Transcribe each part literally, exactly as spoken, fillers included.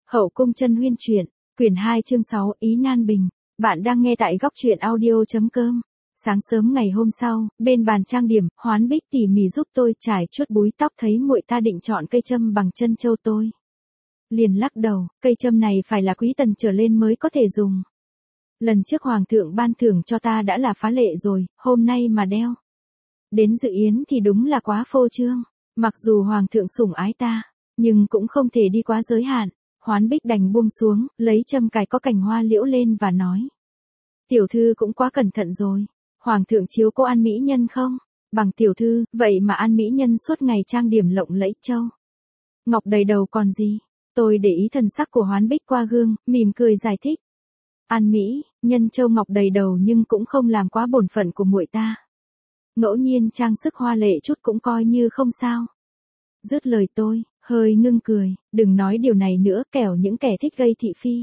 Hậu cung chân huyên truyện, quyển hai chương sáu, Ý Nan Bình. Bạn đang nghe tại góc truyện audio chấm com. Sáng sớm ngày hôm sau, bên bàn trang điểm, Hoán Bích tỉ mỉ giúp tôi trải chuốt búi tóc, thấy muội ta định chọn cây châm bằng chân châu tôi. Liền lắc đầu, cây châm này phải là quý tần trở lên mới có thể dùng. Lần trước hoàng thượng ban thưởng cho ta đã là phá lệ rồi, hôm nay mà đeo đến dự yến thì đúng là quá phô trương. Mặc dù hoàng thượng sủng ái ta, nhưng cũng không thể đi quá giới hạn. Hoán Bích đành buông xuống, lấy châm cài có cành hoa liễu lên và nói: Tiểu thư cũng quá cẩn thận rồi. Hoàng thượng chiếu cố An mỹ nhân không? Bằng tiểu thư, vậy mà An mỹ nhân suốt ngày trang điểm lộng lẫy châu ngọc đầy đầu còn gì. Tôi để ý thần sắc của Hoán Bích qua gương, mỉm cười giải thích: An mỹ nhân châu ngọc đầy đầu nhưng cũng không làm quá bổn phận của muội ta. Ngẫu nhiên trang sức hoa lệ chút cũng coi như không sao. Dứt lời tôi hơi ngưng cười, đừng nói điều này nữa, kẻo những kẻ thích gây thị phi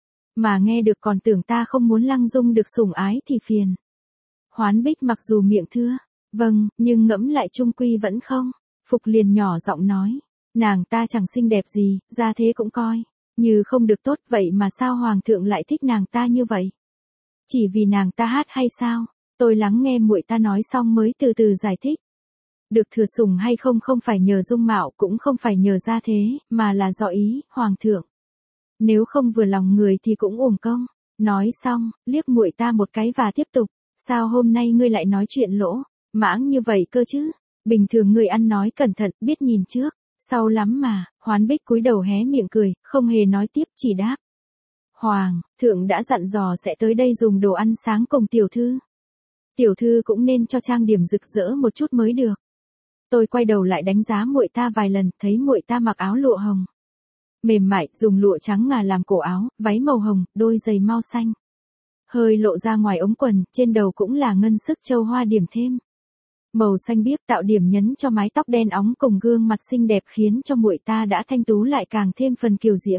mà nghe được còn tưởng ta không muốn Lăng Dung được sủng ái thì phiền. Hoán Bích mặc dù miệng thưa vâng, nhưng ngẫm lại chung quy vẫn không phục, liền nhỏ giọng nói: nàng ta chẳng xinh đẹp gì, ra thế cũng coi như không được tốt, vậy mà sao hoàng thượng lại thích nàng ta như vậy? Chỉ vì nàng ta hát hay sao? Tôi lắng nghe muội ta nói xong mới từ từ giải thích: được thừa sủng hay không không phải nhờ dung mạo, cũng không phải nhờ gia thế, mà là do ý hoàng thượng. Nếu không vừa lòng người thì cũng uổng công. Nói xong, liếc muội ta một cái và tiếp tục: sao hôm nay ngươi lại nói chuyện lỗ mãng như vậy cơ chứ? Bình thường ngươi ăn nói cẩn thận, biết nhìn trước sau lắm mà. Hoán Bích cúi đầu hé miệng cười, không hề nói tiếp, chỉ đáp: Hoàng thượng đã dặn dò sẽ tới đây dùng đồ ăn sáng cùng tiểu thư. Tiểu thư cũng nên cho trang điểm rực rỡ một chút mới được. Tôi quay đầu lại đánh giá muội ta vài lần, thấy muội ta mặc áo lụa hồng mềm mại, dùng lụa trắng ngà làm cổ áo, váy màu hồng, đôi giày mau xanh hơi lộ ra ngoài ống quần, trên đầu cũng là ngân sức châu hoa điểm thêm màu xanh biếc, tạo điểm nhấn cho mái tóc đen óng cùng gương mặt xinh đẹp, khiến cho muội ta đã thanh tú lại càng thêm phần kiều diễm.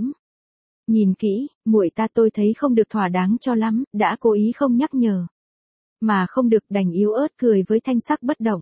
Nhìn kỹ, muội ta tôi thấy không được thỏa đáng cho lắm, đã cố ý không nhắc nhở mà không được, đành yếu ớt cười với thanh sắc bất động.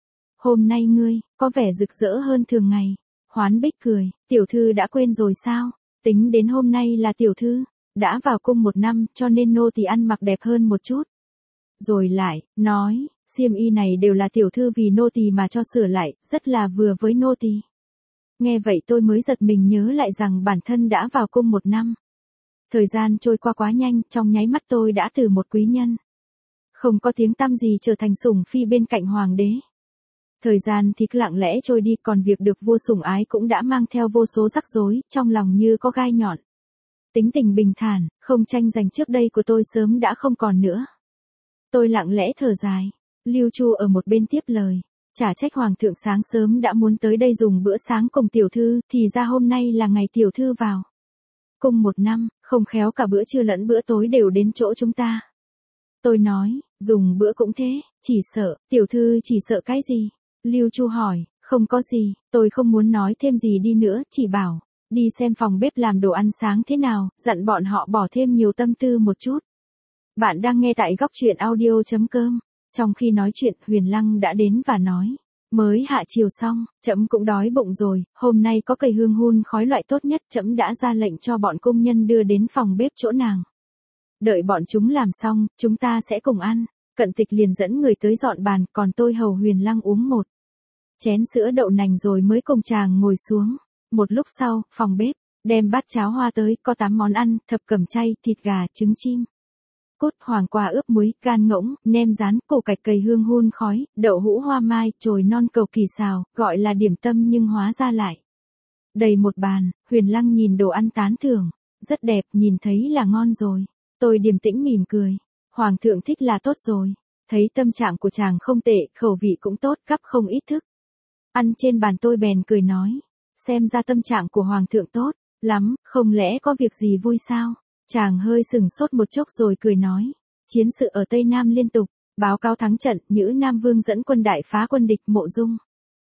Hôm nay ngươi có vẻ rực rỡ hơn thường ngày. Hoán Bích cười: tiểu thư đã quên rồi sao? Tính đến hôm nay là tiểu thư đã vào cung một năm, cho nên nô tỳ ăn mặc đẹp hơn một chút. Rồi lại nói, xiêm y này đều là tiểu thư vì nô tỳ mà cho sửa lại, rất là vừa với nô tỳ. Nghe vậy tôi mới giật mình nhớ lại rằng bản thân đã vào cung một năm. Thời gian trôi qua quá nhanh, trong nháy mắt tôi đã từ một quý nhân không có tiếng tăm gì trở thành sủng phi bên cạnh hoàng đế. Thời gian thì cứ lặng lẽ trôi đi, còn việc được vua sủng ái cũng đã mang theo vô số rắc rối, trong lòng như có gai nhọn. Tính tình bình thản, không tranh giành trước đây của tôi sớm đã không còn nữa. Tôi lặng lẽ thở dài. Lưu Chu ở một bên tiếp lời: chả trách hoàng thượng sáng sớm đã muốn tới đây dùng bữa sáng cùng tiểu thư, thì ra hôm nay là ngày tiểu thư vào cung một năm, không khéo cả bữa trưa lẫn bữa tối đều đến chỗ chúng ta. Tôi nói: dùng bữa cũng thế, chỉ sợ, tiểu thư chỉ sợ cái gì? Lưu Chu hỏi: không có gì, tôi không muốn nói thêm gì đi nữa, chỉ bảo đi xem phòng bếp làm đồ ăn sáng thế nào, dặn bọn họ bỏ thêm nhiều tâm tư một chút. Bạn đang nghe tại góc truyện audio chấm com. Trong khi nói chuyện, Huyền Lăng đã đến và nói: mới hạ chiều xong, trẫm cũng đói bụng rồi, hôm nay có cây hương hun khói loại tốt nhất, trẫm đã ra lệnh cho bọn cung nhân đưa đến phòng bếp chỗ nàng. Đợi bọn chúng làm xong, chúng ta sẽ cùng ăn. Cận Tịch liền dẫn người tới dọn bàn, còn tôi hầu Huyền Lăng uống một chén sữa đậu nành rồi mới cùng chàng ngồi xuống. Một lúc sau, phòng bếp đem bát cháo hoa tới, có tám món ăn: thập cẩm chay, thịt gà, trứng chim cốt, hoàng quả ướp muối, gan ngỗng, nem rán, củ cải cầy hương hun khói, đậu hũ hoa mai, chồi non cầu kỳ xào, gọi là điểm tâm nhưng hóa ra lại đầy một bàn. Huyền Lăng nhìn đồ ăn tán thưởng: rất đẹp, nhìn thấy là ngon rồi. Tôi điềm tĩnh mỉm cười: hoàng thượng thích là tốt rồi. Thấy tâm trạng của chàng không tệ, khẩu vị cũng tốt, gắp không ít thức ăn trên bàn, tôi bèn cười nói: xem ra tâm trạng của hoàng thượng tốt lắm, không lẽ có việc gì vui sao? Chàng hơi sừng sốt một chốc rồi cười nói: chiến sự ở Tây Nam liên tục báo cáo thắng trận, Nhữ Nam Vương dẫn quân đại phá quân địch, Mộ Dung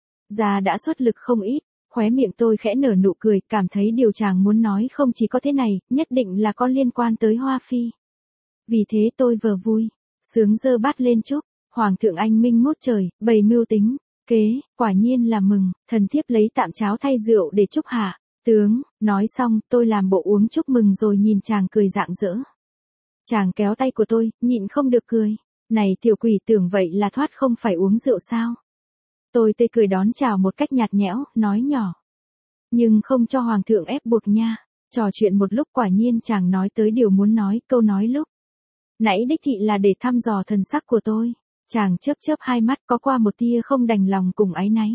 gia đã xuất lực không ít. Khóe miệng tôi khẽ nở nụ cười, cảm thấy điều chàng muốn nói không chỉ có thế này, nhất định là có liên quan tới Hoa Phi. Vì thế tôi vừa vui sướng giơ bát lên chúc: hoàng thượng anh minh ngút trời, bày mưu tính kế, quả nhiên là mừng. Thần thiếp lấy tạm cháo thay rượu để chúc hạ. Tướng, nói xong, tôi làm bộ uống chúc mừng rồi nhìn chàng cười rạng rỡ. Chàng kéo tay của tôi, nhịn không được cười. Này tiểu quỷ, tưởng vậy là thoát không phải uống rượu sao? Tôi tươi cười đón chào một cách nhạt nhẽo, nói nhỏ. Nhưng không cho hoàng thượng ép buộc nha. Trò chuyện một lúc quả nhiên chàng nói tới điều muốn nói, câu nói lúc nãy đích thị là để thăm dò thần sắc của tôi. Chàng chớp chớp hai mắt, có qua một tia không đành lòng cùng áy náy.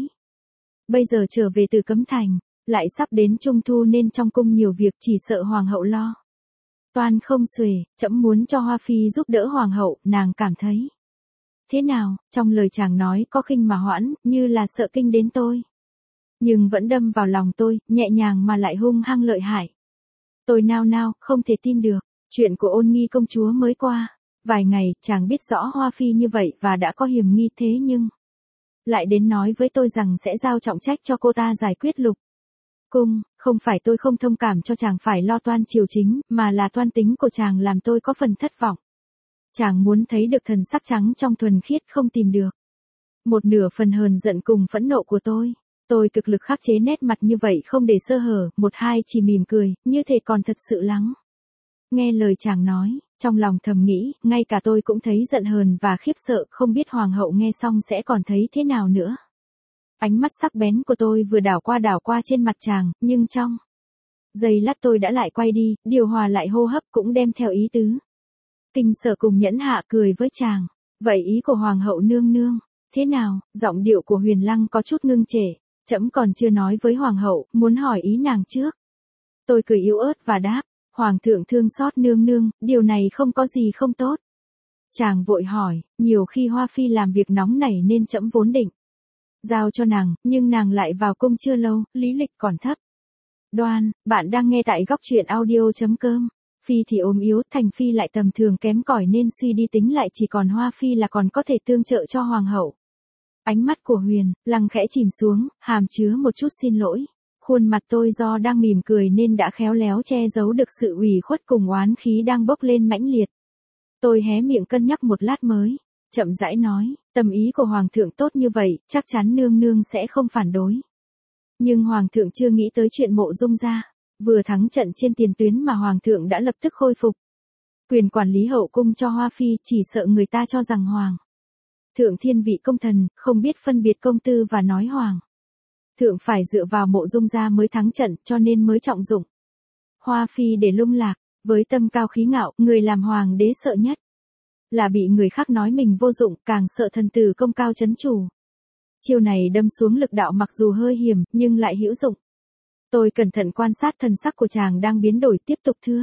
Bây giờ trở về từ Cấm Thành, lại sắp đến Trung Thu nên trong cung nhiều việc, chỉ sợ hoàng hậu lo toan không xuể, trẫm muốn cho Hoa Phi giúp đỡ hoàng hậu, nàng cảm thấy thế nào? Trong lời chàng nói có khinh mà hoãn, như là sợ kinh đến tôi. Nhưng vẫn đâm vào lòng tôi, nhẹ nhàng mà lại hung hăng lợi hại. Tôi nao nao, không thể tin được. Chuyện của Ôn Nghi công chúa mới qua. Vài ngày, chàng biết rõ Hoa Phi như vậy và đã có hiểm nghi, thế nhưng lại đến nói với tôi rằng sẽ giao trọng trách cho cô ta giải quyết lục cung. Không phải tôi không thông cảm cho chàng phải lo toan triều chính, mà là toan tính của chàng làm tôi có phần thất vọng. Chàng muốn thấy được thần sắc trắng trong thuần khiết không tìm được. Một nửa phần hờn giận cùng phẫn nộ của tôi. Tôi cực lực khắc chế nét mặt như vậy không để sơ hở, một hai chỉ mỉm cười, như thể còn thật sự lắng nghe lời chàng nói, trong lòng thầm nghĩ, ngay cả tôi cũng thấy giận hờn và khiếp sợ, không biết hoàng hậu nghe xong sẽ còn thấy thế nào nữa. Ánh mắt sắc bén của tôi vừa đảo qua đảo qua trên mặt chàng, nhưng trong giây lát tôi đã lại quay đi, điều hòa lại hô hấp cũng đem theo ý tứ kinh sợ cùng nhẫn hạ, cười với chàng. Vậy ý của hoàng hậu nương nương thế nào? Giọng điệu của Huyền Lăng có chút ngưng trệ. Trẫm còn chưa nói với hoàng hậu, muốn hỏi ý nàng trước. Tôi cười yếu ớt và đáp, hoàng thượng thương xót nương nương, điều này không có gì không tốt. Chàng vội hỏi, nhiều khi Hoa Phi làm việc nóng nảy nên trẫm vốn định giao cho nàng, nhưng nàng lại vào cung chưa lâu, lý lịch còn thấp. Đoan, bạn đang nghe tại góc truyện audio chấm com. Phi thì ốm yếu, Thành Phi lại tầm thường kém cỏi nên suy đi tính lại chỉ còn Hoa Phi là còn có thể tương trợ cho hoàng hậu. Ánh mắt của Huyền Lăng khẽ chìm xuống, hàm chứa một chút xin lỗi. Khuôn mặt tôi do đang mỉm cười nên đã khéo léo che giấu được sự ủy khuất cùng oán khí đang bốc lên mãnh liệt. Tôi hé miệng cân nhắc một lát mới chậm rãi nói, tâm ý của hoàng thượng tốt như vậy, chắc chắn nương nương sẽ không phản đối. Nhưng hoàng thượng chưa nghĩ tới chuyện Mộ Dung gia. Vừa thắng trận trên tiền tuyến mà hoàng thượng đã lập tức khôi phục quyền quản lý hậu cung cho Hoa Phi, chỉ sợ người ta cho rằng hoàng thượng thiên vị công thần, không biết phân biệt công tư và nói hoàng thượng phải dựa vào Mộ Dung gia mới thắng trận, cho nên mới trọng dụng Hoa Phi để lung lạc. Với tâm cao khí ngạo, người làm hoàng đế sợ nhất là bị người khác nói mình vô dụng, càng sợ thần tử công cao chấn chủ. Chiêu này đâm xuống lực đạo mặc dù hơi hiểm, nhưng lại hữu dụng. Tôi cẩn thận quan sát thần sắc của chàng đang biến đổi, tiếp tục thưa.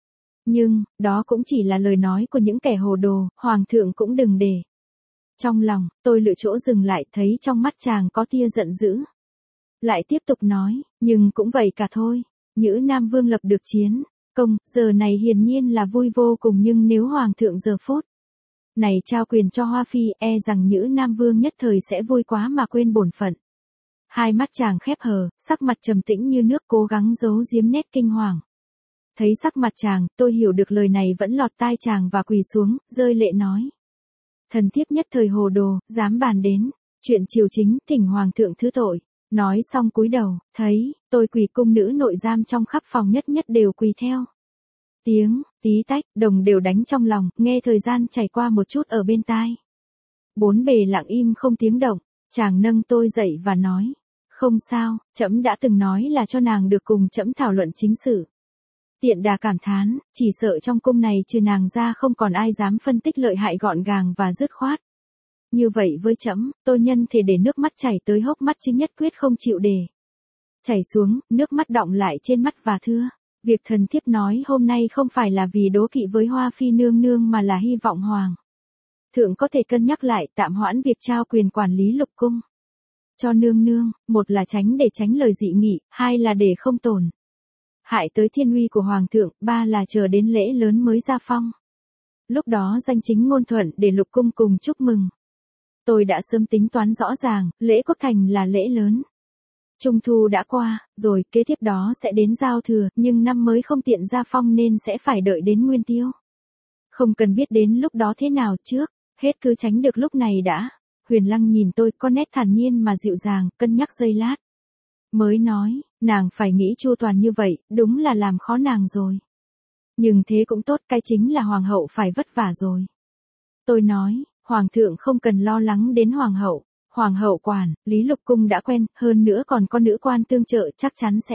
Nhưng, đó cũng chỉ là lời nói của những kẻ hồ đồ, hoàng thượng cũng đừng để trong lòng. Tôi lựa chỗ dừng lại, thấy trong mắt chàng có tia giận dữ. Lại tiếp tục nói, nhưng cũng vậy cả thôi. Nhữ Nam Vương lập được chiến công, giờ này hiển nhiên là vui vô cùng, nhưng nếu hoàng thượng giờ phút này trao quyền cho Hoa Phi, e rằng Nhữ Nam Vương nhất thời sẽ vui quá mà quên bổn phận. Hai mắt chàng khép hờ, sắc mặt trầm tĩnh như nước, cố gắng giấu giếm nét kinh hoàng. Thấy sắc mặt chàng, tôi hiểu được lời này vẫn lọt tai chàng và quỳ xuống, rơi lệ nói. Thần thiếp nhất thời hồ đồ, dám bàn đến chuyện triều chính, thỉnh hoàng thượng thứ tội. Nói xong cúi đầu, thấy, tôi quỳ cung nữ nội giam trong khắp phòng nhất nhất đều quỳ theo. Tiếng, tí tách, đồng đều đánh trong lòng, nghe thời gian chảy qua một chút ở bên tai. Bốn bề lặng im không tiếng động, chàng nâng tôi dậy và nói. Không sao, trẫm đã từng nói là cho nàng được cùng trẫm thảo luận chính sự. Tiện đà cảm thán, chỉ sợ trong cung này trừ nàng ra không còn ai dám phân tích lợi hại gọn gàng và dứt khoát. Như vậy với trẫm, tôi nhân thể để nước mắt chảy tới hốc mắt chứ nhất quyết không chịu để chảy xuống, nước mắt đọng lại trên mắt và thưa. Việc thần thiếp nói hôm nay không phải là vì đố kỵ với Hoa Phi nương nương mà là hy vọng hoàng thượng có thể cân nhắc lại, tạm hoãn việc trao quyền quản lý lục cung cho nương nương, một là tránh để tránh lời dị nghị, hai là để không tổn hại tới thiên uy của hoàng thượng, ba là chờ đến lễ lớn mới ra phong. Lúc đó danh chính ngôn thuận để lục cung cùng chúc mừng. Tôi đã sớm tính toán rõ ràng, lễ quốc thành là lễ lớn. Trung thu đã qua, rồi kế tiếp đó sẽ đến giao thừa, nhưng năm mới không tiện ra phong nên sẽ phải đợi đến nguyên tiêu. Không cần biết đến lúc đó thế nào trước, hết cứ tránh được lúc này đã. Huyền Lăng nhìn tôi có nét thản nhiên mà dịu dàng, cân nhắc giây lát. Mới nói, Nàng phải nghĩ chu toàn như vậy, đúng là làm khó nàng rồi. Nhưng thế cũng tốt, cái chính là hoàng hậu phải vất vả rồi. Tôi nói, hoàng thượng không cần lo lắng đến hoàng hậu. Hoàng hậu quản, Lý Lục Cung đã quen, hơn nữa còn có nữ quan tương trợ chắc chắn sẽ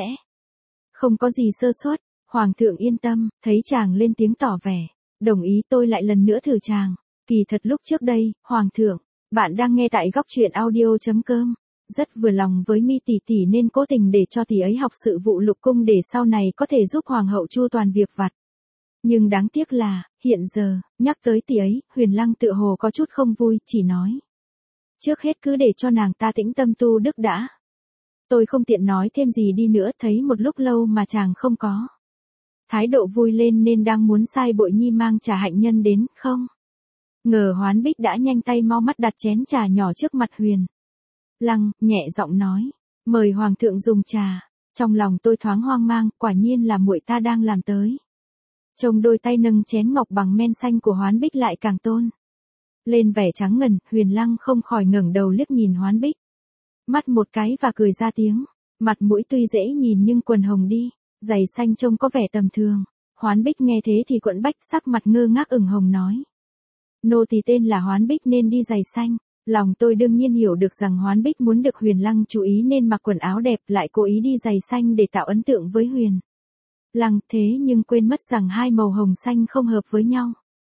không có gì sơ suất. Hoàng thượng yên tâm, thấy chàng lên tiếng tỏ vẻ. Đồng ý, tôi lại lần nữa thử chàng. Kỳ thật lúc trước đây, hoàng thượng, bạn đang nghe tại góc truyện audio.com. Rất vừa lòng với Mi tỷ tỷ nên cố tình để cho tỷ ấy học sự vụ Lục Cung để sau này có thể giúp hoàng hậu chu toàn việc vặt. Nhưng đáng tiếc là, hiện giờ, nhắc tới tỷ ấy, Huyền Lăng tựa hồ có chút không vui, chỉ nói. Trước hết cứ để cho nàng ta tĩnh tâm tu đức đã. Tôi không tiện nói thêm gì đi nữa, thấy một lúc lâu mà chàng không có thái độ vui lên nên đang muốn sai Bội Nhi mang trà hạnh nhân đến, không ngờ Hoán Bích đã nhanh tay mau mắt đặt chén trà nhỏ trước mặt Huyền Lăng, nhẹ giọng nói, mời hoàng thượng dùng trà. Trong lòng tôi thoáng hoang mang, quả nhiên là muội ta đang làm tới. Trông đôi tay nâng chén ngọc bằng men xanh của Hoán Bích lại càng tôn lên vẻ trắng ngần. Huyền Lăng không khỏi ngẩng đầu liếc nhìn Hoán Bích mắt một cái và cười ra tiếng. Mặt mũi tuy dễ nhìn nhưng quần hồng đi, giày xanh trông có vẻ tầm thường. Hoán Bích nghe thế thì quẫn bách, sắc mặt ngơ ngác ửng hồng nói. Nô tỳ tên là Hoán Bích nên đi giày xanh. Lòng tôi đương nhiên hiểu được rằng Hoán Bích muốn được Huyền Lăng chú ý nên mặc quần áo đẹp, lại cố ý đi giày xanh để tạo ấn tượng với Huyền Lăng, thế nhưng quên mất rằng hai màu hồng xanh không hợp với nhau.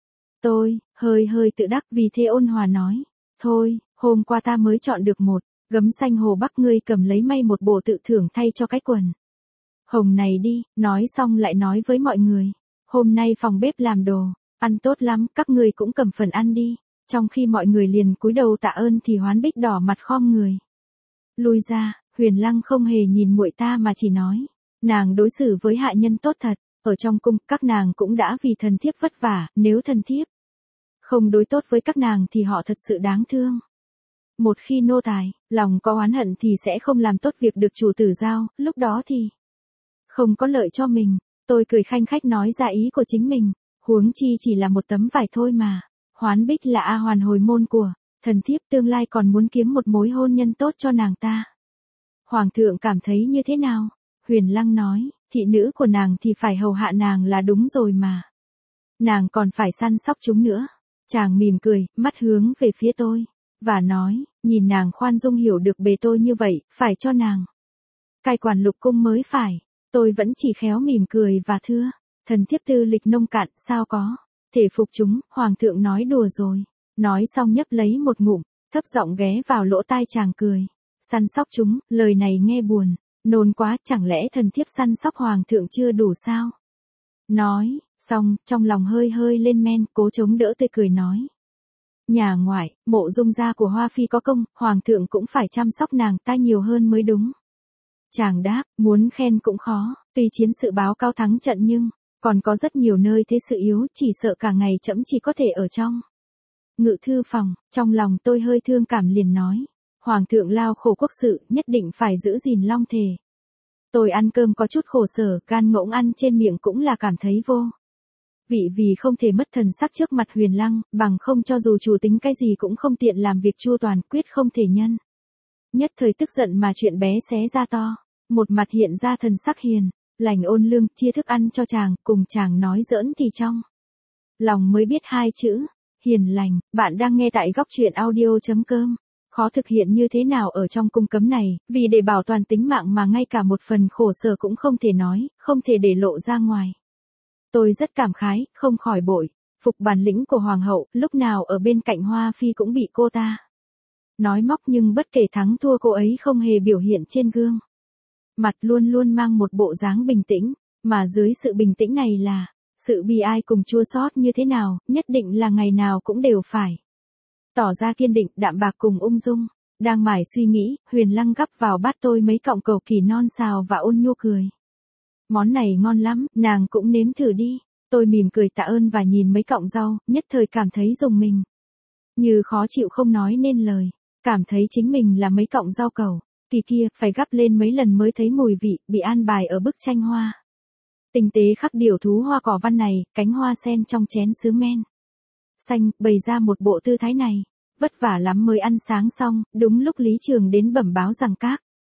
Tôi, hơi hơi tự đắc, vì thế ôn hòa nói. Thôi, hôm qua ta mới chọn được một gấm xanh hồ bắc, ngươi cầm lấy may một bộ tự thưởng thay cho cái quần hồng này đi. Nói xong lại nói với mọi người. Hôm nay phòng bếp làm đồ ăn tốt lắm, các ngươi cũng cầm phần ăn đi. Trong khi mọi người liền cúi đầu tạ ơn thì Hoán Bích đỏ mặt khom người lui ra. Huyền Lăng không hề nhìn muội ta mà chỉ nói. Nàng đối xử với hạ nhân tốt thật. Ở trong cung, các nàng cũng đã vì thần thiếp vất vả, nếu thần thiếp không đối tốt với các nàng thì họ thật sự đáng thương. Một khi nô tài, lòng có oán hận thì sẽ không làm tốt việc được chủ tử giao, lúc đó thì không có lợi cho mình. Tôi cười khanh khách nói ra ý của chính mình, huống chi chỉ là một tấm vải thôi mà. Hoán Bích là A hoàn hồi môn của thần thiếp, tương lai còn muốn kiếm một mối hôn nhân tốt cho nàng ta. Hoàng thượng cảm thấy như thế nào? Huyền Lăng nói, thị nữ của nàng thì phải hầu hạ nàng là đúng rồi mà. Nàng còn phải săn sóc chúng nữa. Chàng mỉm cười, mắt hướng về phía tôi và nói, nhìn nàng khoan dung hiểu được bề tôi như vậy, phải cho nàng cai quản Lục Cung mới phải. Tôi vẫn chỉ khéo mỉm cười và thưa, thần thiếp tư lịch nông cạn, sao có thể phục chúng. Hoàng thượng nói đùa rồi. Nói xong nhấp lấy một ngụm, thấp giọng ghé vào lỗ tai chàng cười. Săn sóc chúng, lời này nghe buồn nôn quá, chẳng lẽ thần thiếp săn sóc hoàng thượng chưa đủ sao? Nói xong, trong lòng hơi hơi lên men, cố chống đỡ tươi cười nói. Nhà ngoại, Mộ Dung gia của Hoa Phi có công, hoàng thượng cũng phải chăm sóc nàng ta nhiều hơn mới đúng. Chàng đáp, muốn khen cũng khó, tuy chiến sự báo cao thắng trận nhưng còn có rất nhiều nơi thế sự yếu, chỉ sợ cả ngày trẫm chỉ có thể ở trong ngự thư phòng. Trong lòng tôi hơi thương cảm liền nói, hoàng thượng lao khổ quốc sự, nhất định phải giữ gìn long thể. Tôi ăn cơm có chút khổ sở, gan ngỗng ăn trên miệng cũng là cảm thấy vô vị, vì không thể mất thần sắc trước mặt Huyền Lăng, bằng không cho dù chủ tính cái gì cũng không tiện làm việc chu toàn, quyết không thể nhân nhất thời tức giận mà chuyện bé xé ra to. Một mặt hiện ra thần sắc hiền lành ôn lương, chia thức ăn cho chàng, cùng chàng nói giỡn thì trong lòng mới biết hai chữ hiền lành. Bạn đang nghe tại góc truyện audio.com. Khó thực hiện như thế nào ở trong cung cấm này, vì để bảo toàn tính mạng mà ngay cả một phần khổ sở cũng không thể nói, không thể để lộ ra ngoài. Tôi rất cảm khái, không khỏi bội phục bản lĩnh của hoàng hậu, lúc nào ở bên cạnh Hoa Phi cũng bị cô ta nói móc, nhưng bất kể thắng thua cô ấy không hề biểu hiện trên gương mặt, luôn luôn mang một bộ dáng bình tĩnh, mà dưới sự bình tĩnh này là sự bi ai cùng chua xót như thế nào, nhất định là ngày nào cũng đều phải tỏ ra kiên định, đạm bạc cùng ung dung. Đang mải suy nghĩ, Huyền Lăng gắp vào bát tôi mấy cọng cầu kỳ non xào và ôn nhu cười. Món này ngon lắm, nàng cũng nếm thử đi. Tôi mỉm cười tạ ơn và nhìn mấy cọng rau, nhất thời cảm thấy rùng mình. Như khó chịu không nói nên lời, cảm thấy chính mình là mấy cọng rau cầu. Kỳ kia, phải gắp lên mấy lần mới thấy mùi vị, bị an bài ở bức tranh hoa tinh tế khắc điểu thú hoa cỏ văn này, cánh hoa sen trong chén sứ men xanh, bày ra một bộ tư thái này. Vất vả lắm mới ăn sáng xong, đúng lúc Lý Trường đến bẩm báo rằng các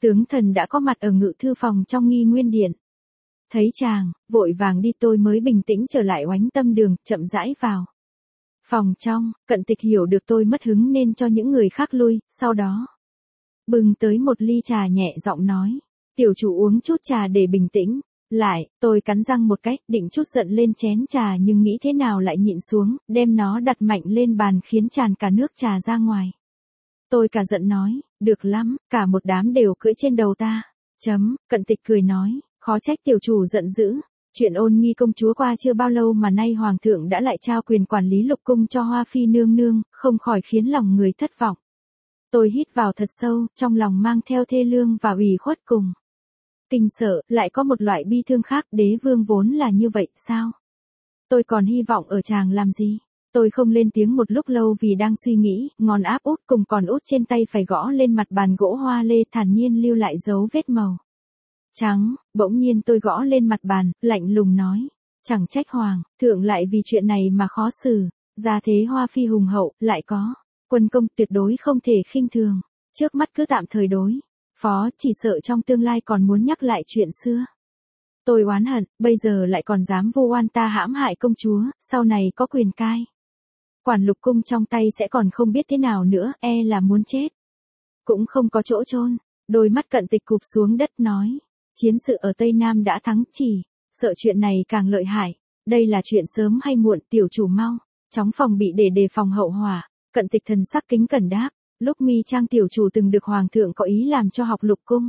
Tướng thần đã có mặt ở ngự thư phòng trong nghi nguyên điện. Thấy chàng, vội vàng đi tôi mới bình tĩnh trở lại oánh tâm đường, chậm rãi vào. Phòng trong, Cận Tịch hiểu được tôi mất hứng nên cho những người khác lui, sau đó bưng tới một ly trà nhẹ giọng nói. Tiểu chủ uống chút trà để bình tĩnh. Lại, tôi cắn răng một cách, định chút giận lên chén trà nhưng nghĩ thế nào lại nhịn xuống, đem nó đặt mạnh lên bàn khiến tràn cả nước trà ra ngoài. Tôi cả giận nói, được lắm, cả một đám đều cưỡi trên đầu ta. Chấm, Cận Tịch cười nói, khó trách tiểu chủ giận dữ. Chuyện Ôn Nghi công chúa qua chưa bao lâu mà nay hoàng thượng đã lại trao quyền quản lý lục cung cho Hoa phi nương nương, không khỏi khiến lòng người thất vọng. Tôi hít vào thật sâu, trong lòng mang theo thê lương và ủy khuất cùng kinh sợ, lại có một loại bi thương khác, đế vương vốn là như vậy, sao? Tôi còn hy vọng ở chàng làm gì? Tôi không lên tiếng một lúc lâu vì đang suy nghĩ, ngón áp út cùng còn út trên tay phải gõ lên mặt bàn gỗ hoa lê thản nhiên lưu lại dấu vết màu trắng. Bỗng nhiên tôi gõ lên mặt bàn, lạnh lùng nói, chẳng trách hoàng thượng lại vì chuyện này mà khó xử. Gia thế Hoa phi hùng hậu, lại có quân công tuyệt đối không thể khinh thường. Trước mắt cứ tạm thời đối phó, chỉ sợ trong tương lai còn muốn nhắc lại chuyện xưa. Tôi oán hận, bây giờ lại còn dám vu oan ta hãm hại công chúa, sau này có quyền cai quản lục cung trong tay sẽ còn không biết thế nào nữa, e là muốn chết cũng không có chỗ chôn. Đôi mắt Cận Tịch cụp xuống đất nói, chiến sự ở Tây Nam đã thắng, chỉ sợ chuyện này càng lợi hại. Đây là chuyện sớm hay muộn, tiểu chủ mau chóng phòng bị để đề phòng hậu họa. Cận Tịch thần sắc kính cẩn đáp, lúc Mi Trang tiểu chủ từng được hoàng thượng có ý làm cho học lục cung.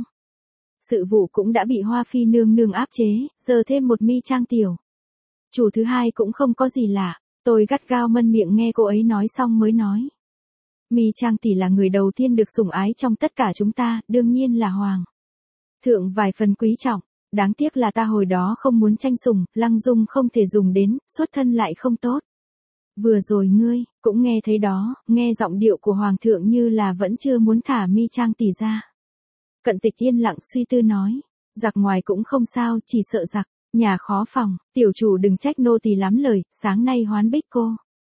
Sự vụ cũng đã bị Hoa phi nương nương áp chế, giờ thêm một Mi Trang tiểu chủ thứ hai cũng không có gì lạ. Tôi gắt gao mân miệng nghe cô ấy nói xong mới nói, Mi Trang tỷ là người đầu tiên được sủng ái trong tất cả chúng ta, đương nhiên là hoàng thượng vài phần quý trọng. Đáng tiếc là ta hồi đó không muốn tranh sủng, Lăng Dung không thể dùng đến, xuất thân lại không tốt. Vừa rồi ngươi cũng nghe thấy đó, nghe giọng điệu của hoàng thượng như là vẫn chưa muốn thả Mi Trang tỷ ra. Cận Tịch yên lặng suy tư nói, giặc ngoài cũng không sao, chỉ sợ giặc nhà khó phòng. Tiểu chủ đừng trách nô tỳ lắm lời, sáng nay Hoán Bích cô.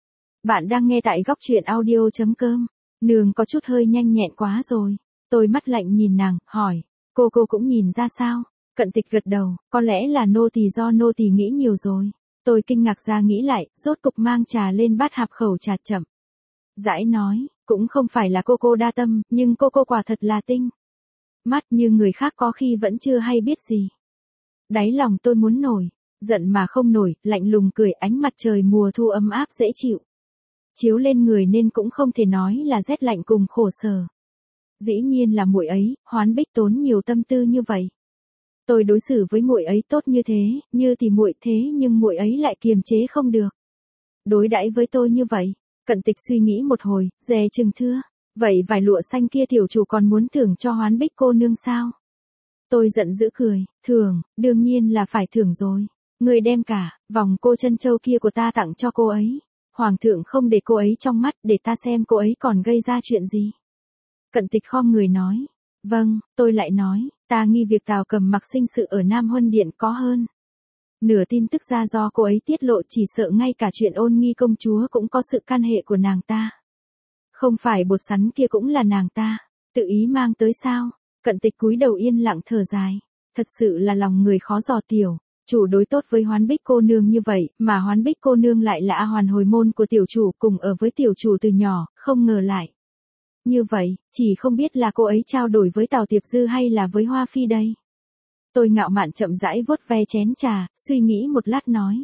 Bạn đang nghe tại góc truyện audio chấm com. Nương có chút hơi nhanh nhẹn quá rồi. Tôi mắt lạnh nhìn nàng, hỏi, cô cô cũng nhìn ra sao? Cận Tịch gật đầu, có lẽ là nô tỳ do nô tỳ nghĩ nhiều rồi. Tôi kinh ngạc ra nghĩ lại, rốt cục mang trà lên bát hạp khẩu trà chậm rãi nói, cũng không phải là cô cô đa tâm, nhưng cô cô quả thật là tinh mắt, như người khác có khi vẫn chưa hay biết gì. Đáy lòng tôi muốn nổi giận mà không nổi, lạnh lùng cười, ánh mặt trời mùa thu ấm áp dễ chịu chiếu lên người nên cũng không thể nói là rét lạnh cùng khổ sở. Dĩ nhiên là muội ấy, Hoán Bích tốn nhiều tâm tư như vậy. Tôi đối xử với muội ấy tốt như thế, như thì muội thế nhưng muội ấy lại kiềm chế không được. Đối đãi với tôi như vậy. Cận Tịch suy nghĩ một hồi, dè chừng thưa, vậy vải lụa xanh kia tiểu chủ còn muốn thưởng cho Hoán Bích cô nương sao? Tôi giận dữ cười, thưởng, đương nhiên là phải thưởng rồi. Người đem cả vòng cô chân châu kia của ta tặng cho cô ấy. Hoàng thượng không để cô ấy trong mắt, để ta xem cô ấy còn gây ra chuyện gì. Cận Tịch khom người nói, vâng. Tôi lại nói, ta nghi việc Tào Cầm Mặc sinh sự ở Nam Huân Điện có hơn nửa tin tức ra do cô ấy tiết lộ, chỉ sợ ngay cả chuyện Ôn Nghi công chúa cũng có sự can hệ của nàng ta. Không phải bột sắn kia cũng là nàng ta tự ý mang tới sao? Cận Tịch cúi đầu yên lặng thở dài, thật sự là lòng người khó dò. Tiểu chủ đối tốt với Hoán Bích cô nương như vậy, mà Hoán Bích cô nương lại là hoàn hồi môn của tiểu chủ, cùng ở với tiểu chủ từ nhỏ, không ngờ lại như vậy, chỉ không biết là cô ấy trao đổi với Tào Tiệp Dư hay là với Hoa phi đây. Tôi ngạo mạn chậm rãi vuốt ve chén trà, suy nghĩ một lát nói,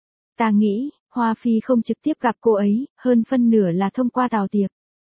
ta nghĩ Hoa phi không trực tiếp gặp cô ấy, hơn phân nửa là thông qua Tào Tiệp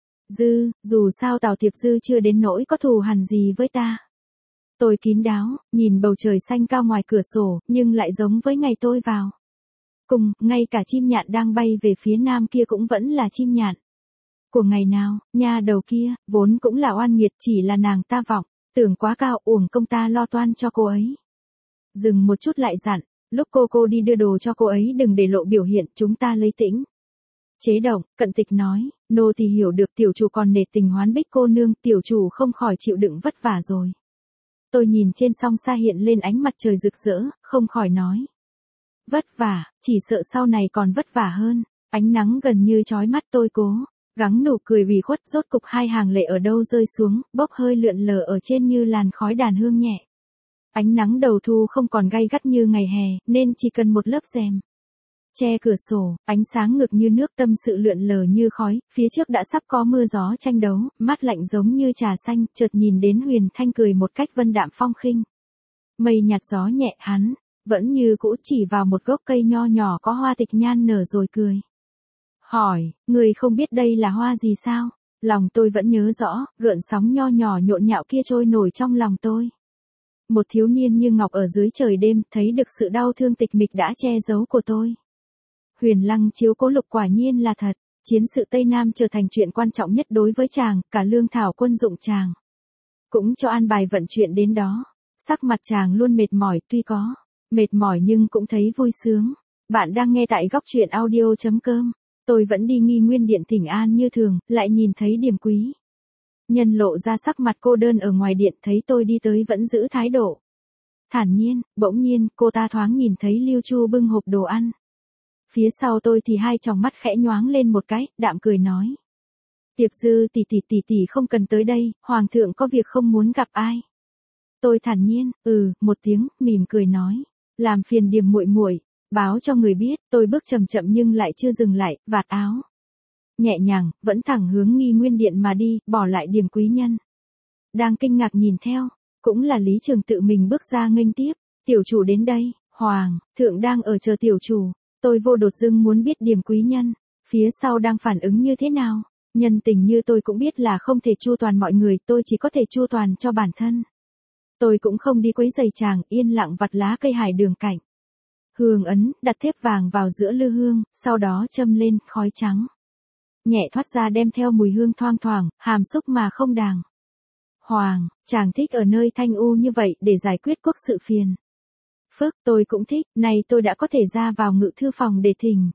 Dư, dù sao Tào Tiệp Dư chưa đến nỗi có thù hằn gì với ta. Tôi kín đáo, nhìn bầu trời xanh cao ngoài cửa sổ, nhưng lại giống với ngày tôi vào cùng, ngay cả chim nhạn đang bay về phía nam kia cũng vẫn là chim nhạn của ngày nào. Nha đầu kia, vốn cũng là oan nghiệt, chỉ là nàng ta vọng tưởng quá cao, uổng công ta lo toan cho cô ấy. Dừng một chút lại dặn, lúc cô cô đi đưa đồ cho cô ấy đừng để lộ biểu hiện, chúng ta lấy tĩnh chế động. Cận Tịch nói, nô thì hiểu được tiểu chủ còn nể tình Hoán Bích cô nương, tiểu chủ không khỏi chịu đựng vất vả rồi. Tôi nhìn trên song xa hiện lên ánh mặt trời rực rỡ, không khỏi nói, vất vả, chỉ sợ sau này còn vất vả hơn. Ánh nắng gần như chói mắt, tôi cố Gắng nụ cười ủy khuất, rốt cục hai hàng lệ ở đâu rơi xuống, bốc hơi lượn lờ ở trên như làn khói đàn hương nhẹ. Ánh nắng đầu thu không còn gay gắt như ngày hè, nên chỉ cần một lớp rèm che cửa sổ, ánh sáng ngực như nước, tâm sự lượn lờ như khói, phía trước đã sắp có mưa gió tranh đấu, mát lạnh giống như trà xanh, chợt nhìn đến Huyền Thanh cười một cách vân đạm phong khinh. Mây nhạt gió nhẹ, hắn vẫn như cũ chỉ vào một gốc cây nho nhỏ có hoa tịch nhan nở rồi cười. Hỏi, người không biết đây là hoa gì sao? Lòng tôi vẫn nhớ rõ, gợn sóng nho nhỏ nhộn nhạo kia trôi nổi trong lòng tôi. Một thiếu niên như ngọc ở dưới trời đêm, thấy được sự đau thương tịch mịch đã che giấu của tôi. Huyền Lăng chiếu cố Lục quả nhiên là thật, chiến sự Tây Nam trở thành chuyện quan trọng nhất đối với chàng, cả lương thảo quân dụng chàng cũng cho an bài vận chuyển đến đó. Sắc mặt chàng luôn mệt mỏi, tuy có mệt mỏi nhưng cũng thấy vui sướng. Bạn đang nghe tại góc truyện audio chấm com. Tôi vẫn đi Nghi Nguyên Điện thỉnh an như thường, lại nhìn thấy Điềm Quý Nhân lộ ra sắc mặt cô đơn ở ngoài điện, thấy tôi đi tới vẫn giữ thái độ thản nhiên. Bỗng nhiên, cô ta thoáng nhìn thấy Lưu Chu bưng hộp đồ ăn phía sau tôi thì hai tròng mắt khẽ nhoáng lên một cái, đạm cười nói. Tiệp Dư tỷ tỷ tỷ tỷ không cần tới đây, hoàng thượng có việc không muốn gặp ai. Tôi thản nhiên, ừ, một tiếng, mỉm cười nói. Làm phiền Điềm muội muội, báo cho người biết. Tôi bước chậm chậm nhưng lại chưa dừng lại, vạt áo nhẹ nhàng, vẫn thẳng hướng Nghi Nguyên Điện mà đi, bỏ lại Điềm Quý Nhân đang kinh ngạc nhìn theo. Cũng là Lý Trường tự mình bước ra nghênh tiếp. Tiểu chủ đến đây, hoàng thượng đang ở chờ tiểu chủ. Tôi vô đột dưng muốn biết Điềm Quý Nhân phía sau đang phản ứng như thế nào. Nhân tình như tôi cũng biết là không thể chu toàn mọi người, tôi chỉ có thể chu toàn cho bản thân. Tôi cũng không đi quấy rầy chàng, yên lặng vặt lá cây hải đường cạnh hương ấn, đặt thép vàng vào giữa lư hương, sau đó châm lên, khói trắng nhẹ thoát ra đem theo mùi hương thoang thoảng, hàm xúc mà không đàng hoàng. Chàng thích ở nơi thanh u như vậy để giải quyết quốc sự phiền phức. Tôi cũng thích, này tôi đã có thể ra vào ngự thư phòng để thỉnh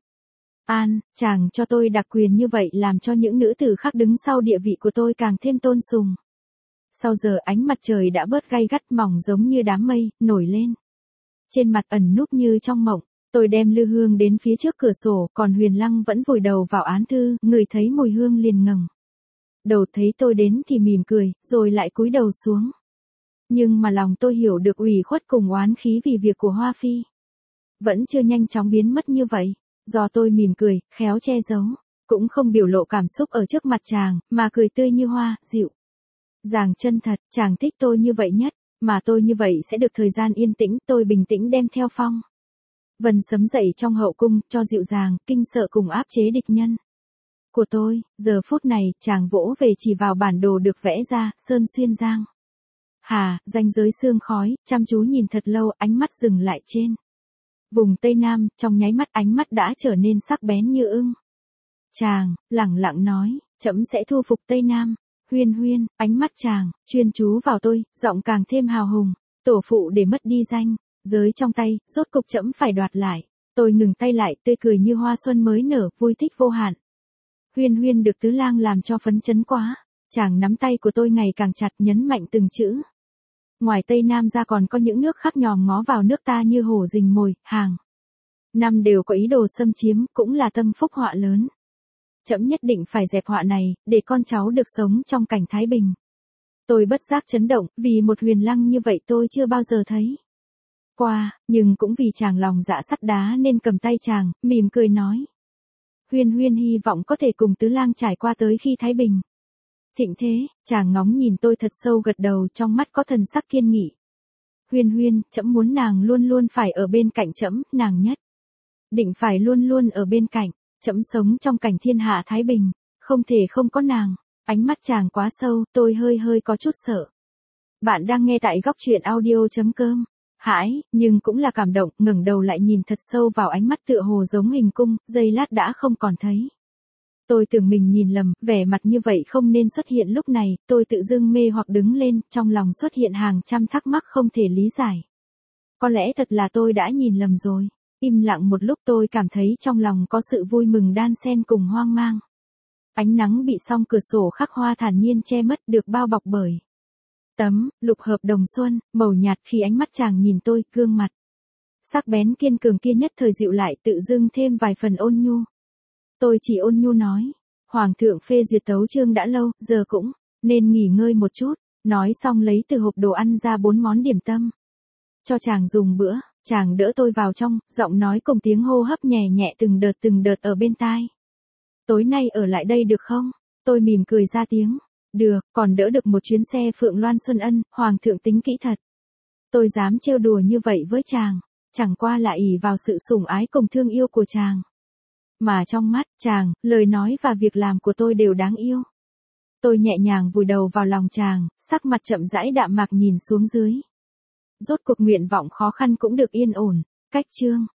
an. Chàng cho tôi đặc quyền như vậy làm cho những nữ tử khác đứng sau địa vị của tôi càng thêm tôn sùng. Sau giờ ánh mặt trời đã bớt gay gắt, mỏng giống như đám mây, nổi lên trên mặt, ẩn núp như trong mộng. Tôi đem lư hương đến phía trước cửa sổ, còn Huyền Lăng vẫn vùi đầu vào án thư, ngửi thấy mùi hương liền ngẩng đầu, thấy tôi đến thì mỉm cười, rồi lại cúi đầu xuống. Nhưng mà lòng tôi hiểu được ủy khuất cùng oán khí vì việc của Hoa Phi vẫn chưa nhanh chóng biến mất như vậy. Do tôi mỉm cười, khéo che giấu, cũng không biểu lộ cảm xúc ở trước mặt chàng, mà cười tươi như hoa, dịu dàng chân thật. Chàng thích tôi như vậy nhất, mà tôi như vậy sẽ được thời gian yên tĩnh. Tôi bình tĩnh đem theo phong vân sấm dậy trong hậu cung, cho dịu dàng, kinh sợ cùng áp chế địch nhân của tôi. Giờ phút này, chàng vỗ về chỉ vào bản đồ được vẽ ra, sơn xuyên giang hà, ranh giới sương khói, chăm chú nhìn thật lâu, ánh mắt dừng lại trên vùng Tây Nam, trong nháy mắt ánh mắt đã trở nên sắc bén như ưng. Chàng lẳng lặng nói, trẫm sẽ thu phục Tây Nam. Huyên huyên, ánh mắt chàng chuyên chú vào tôi, giọng càng thêm hào hùng. Tổ phụ để mất đi danh giới trong tay, rốt cục trẫm phải đoạt lại. Tôi ngừng tay lại, tươi cười như hoa xuân mới nở, vui thích vô hạn. Huyên huyên được tứ lang làm cho phấn chấn quá. Chàng nắm tay của tôi ngày càng chặt, nhấn mạnh từng chữ. Ngoài Tây Nam ra còn có những nước khác nhòm ngó vào nước ta như hổ rình mồi, hàng năm đều có ý đồ xâm chiếm, cũng là tâm phúc họa lớn. Trẫm nhất định phải dẹp họa này, để con cháu được sống trong cảnh thái bình. Tôi bất giác chấn động, vì một Huyền Lăng như vậy tôi chưa bao giờ thấy qua, nhưng cũng vì chàng lòng dạ sắt đá nên cầm tay chàng, mỉm cười nói. Huyên huyên hy vọng có thể cùng tứ lang trải qua tới khi thái bình thịnh thế. Chàng ngóng nhìn tôi thật sâu, gật đầu, trong mắt có thần sắc kiên nghị. Huyên huyên, trẫm muốn nàng luôn luôn phải ở bên cạnh trẫm, nàng nhất định phải luôn luôn ở bên cạnh trẫm, sống trong cảnh thiên hạ thái bình, không thể không có nàng. Ánh mắt chàng quá sâu, tôi hơi hơi có chút sợ. Bạn đang nghe tại góc truyện audio chấm com. Hãi, nhưng cũng là cảm động, ngẩng đầu lại nhìn thật sâu vào ánh mắt tựa hồ giống hình cung, giây lát đã không còn thấy. Tôi tưởng mình nhìn lầm, vẻ mặt như vậy không nên xuất hiện lúc này. Tôi tự dưng mê hoặc đứng lên, trong lòng xuất hiện hàng trăm thắc mắc không thể lý giải. Có lẽ thật là tôi đã nhìn lầm rồi. Im lặng một lúc, tôi cảm thấy trong lòng có sự vui mừng đan xen cùng hoang mang. Ánh nắng bị song cửa sổ khắc hoa thản nhiên che mất, được bao bọc bởi tấm lục hợp đồng xuân, màu nhạt. Khi ánh mắt chàng nhìn tôi, gương mặt sắc bén kiên cường kia nhất thời dịu lại, tự dưng thêm vài phần ôn nhu. Tôi chỉ ôn nhu nói, Hoàng thượng phê duyệt tấu chương đã lâu, giờ cũng nên nghỉ ngơi một chút. Nói xong lấy từ hộp đồ ăn ra bốn món điểm tâm. Cho chàng dùng bữa, chàng đỡ tôi vào trong, giọng nói cùng tiếng hô hấp nhẹ nhẹ từng đợt từng đợt ở bên tai. Tối nay ở lại đây được không? Tôi mỉm cười ra tiếng. Được, còn đỡ được một chuyến xe Phượng Loan Xuân Ân, Hoàng thượng tính kỹ thật. Tôi dám trêu đùa như vậy với chàng, chẳng qua là ỷ vào sự sủng ái cùng thương yêu của chàng. Mà trong mắt chàng, lời nói và việc làm của tôi đều đáng yêu. Tôi nhẹ nhàng vùi đầu vào lòng chàng, sắc mặt chậm rãi đạm mạc nhìn xuống dưới. Rốt cuộc nguyện vọng khó khăn cũng được yên ổn, cách chương.